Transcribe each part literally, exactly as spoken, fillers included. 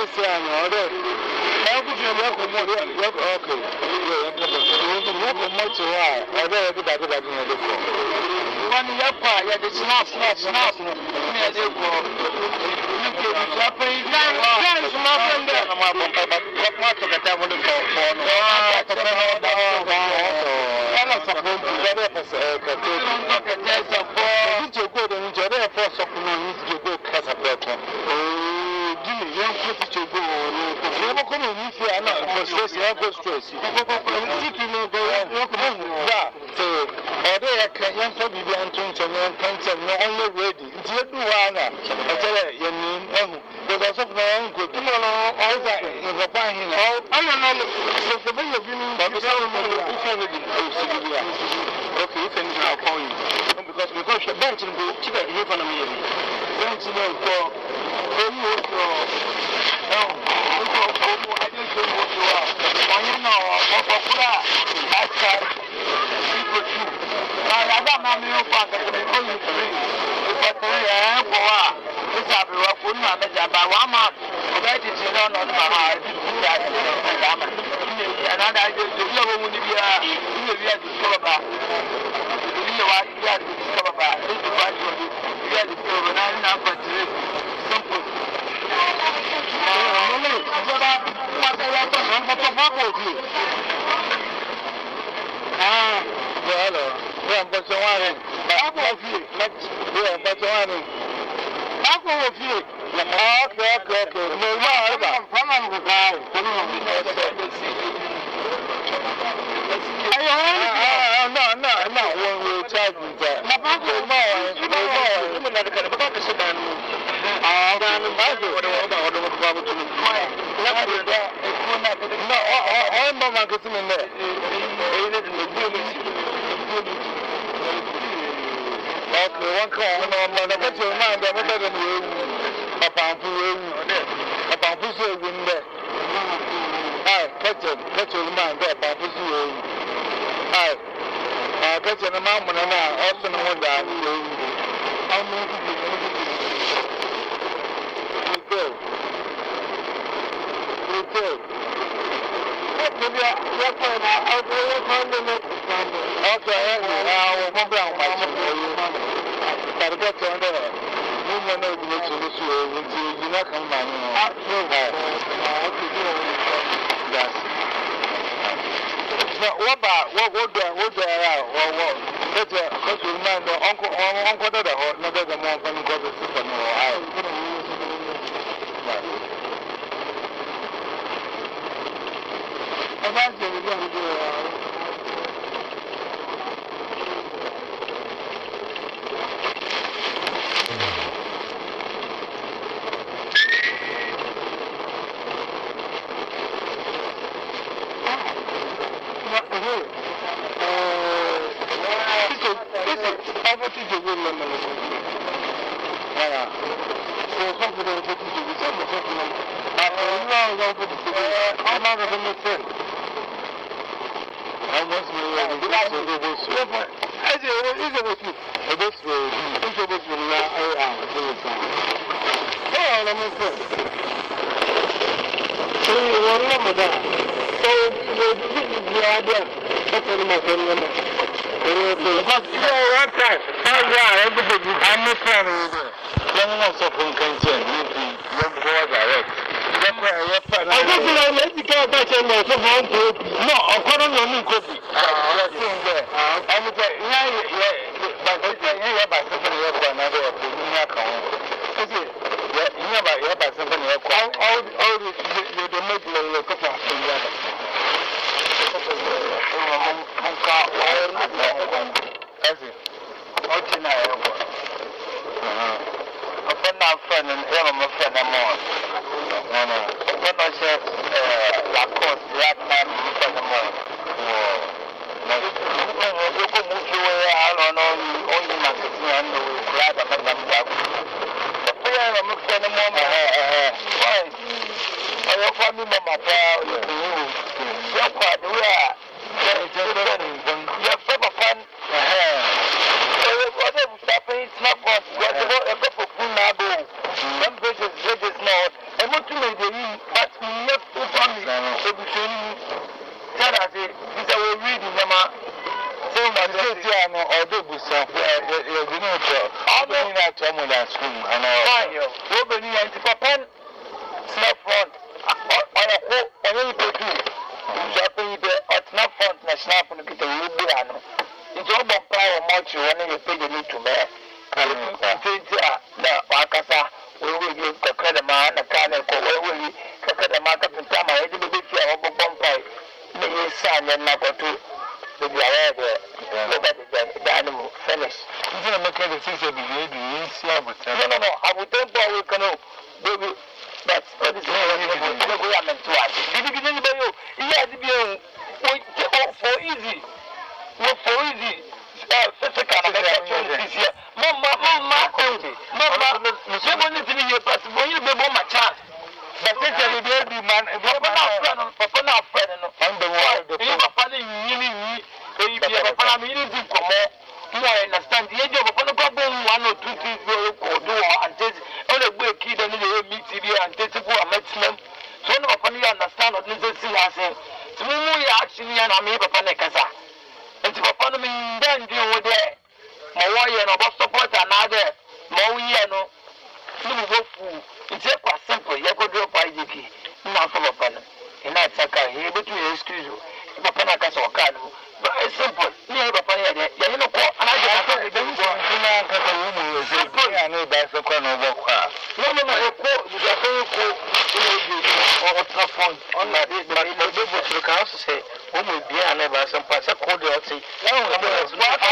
say I order. How could you work on what? Okay. Work on much why? I don't know that about the phone. One yappa, yeah, the snap, snap, snap. Yeah, they go. You can pay nine times more than that. I'm not to get them on the phone. I don't know that. I'm not supposed to get up as a test of four. Did you go to enjoy the first of the go Casablanca? Oh, Jimmy, young put to go. Never come in if you are not for stress, you have stress. You know, go on. So, although I can't answer the entrance and no cancer, no only ready. Dear Duana, I tell you, name, because of my own good. Tomorrow, all that in the buying. I don't know the way of you, but we tell them okay, you finish our point. Because we go to the bench and go to the economy. Bench in the floor. Then you go. No, I didn't say what you are. When you know, what popular, that's that. People too. Now, I got my mail back at the only three. But I am for a it's a bit of food, my mother, by one month. That is not on my heart. Another idea to be a woman, you are discovered. You are discovered. This is what you are discovered. I'm not for three. Simple. Ah, well, I'm but so one. I'm of you. Yeah, but one. I'm of you. Okay, okay, okay. No, no, I'm the guy. No, no, no, when we charge you that. No, no, no, no, I'm not getting in there. Okay, one call, no, no, get your mind, I'm better than you. A pampu, a pampu, so win there. Hi, catch it, catch your mind, a pampu, so hi. Uh, catch your mom when I'm also no one down. I'm going to be good. Good. Maybe I'm going to find the next one. Okay, I will go down my phone. But I got to under it. You know, no, you need to listen to you. Not come by me. What about what would there? What there are? What what? That's a that's a man. The uncle, uncle, that the hot, not the more than got the system. I imagine we're going to do it. Some bridges, bridges, no. And what you made the someone that's home and I fine yo wo be ni anti papa snap front oya ko oya ipe tu so pe ipe snap front na snap no kita wo bi ano nti o bo pa o mo chi woni ye page ni to me nti a na akasa wo wo ye kakada ma na kana ko wo wo kakada ma ka pinta ma ye bi bi fi a wo bo bompa ni ye sa nya na ko tu the aware the the animal finish. You know, make the things that you do, you see, I would tell no, no, no, I would tell you, can baby, that's what is going on to us. Did you get anybody? He had to be for easy. Not for easy. Physical, Mama, Mama, Mama, you want to be your person, when you be my chance. But this is a baby man, if you're not friend, Papa, not friend, and the world, the Papa, you baby, Papa, you do come on. You understand the age of a problem, one or two things will do and take all the way kid and the meet and take a maximum. So, no, upon you understand what this is saying. To me, actually, and I'm able to make us. And to upon me, then deal with it. My warrior, no, support another, Moyano. You go fool. It's quite simple. You could drop by the key. Not from a pen. And that's a car here, but you excuse you. Papa Nakas or Cano. But it's simple. You have a funny idea. You know, and I just said, don't go. I know that's a corner of a car. No, no, no, you are very cool. Or top point on that. But you can also say, when we be an ever some parts of cold or tea. No, I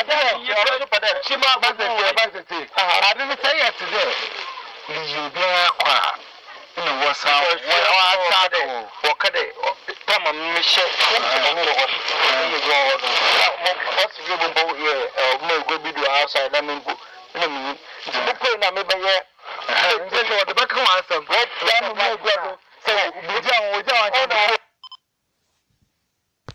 didn't say it today. You be a car. You know what's out. What can they? Come on, Michelle. You go. What's the good boy here? May go be outside. I mean, I mean, it's a book. I mean, yeah. The back of my son. What? So, we don't, we don't.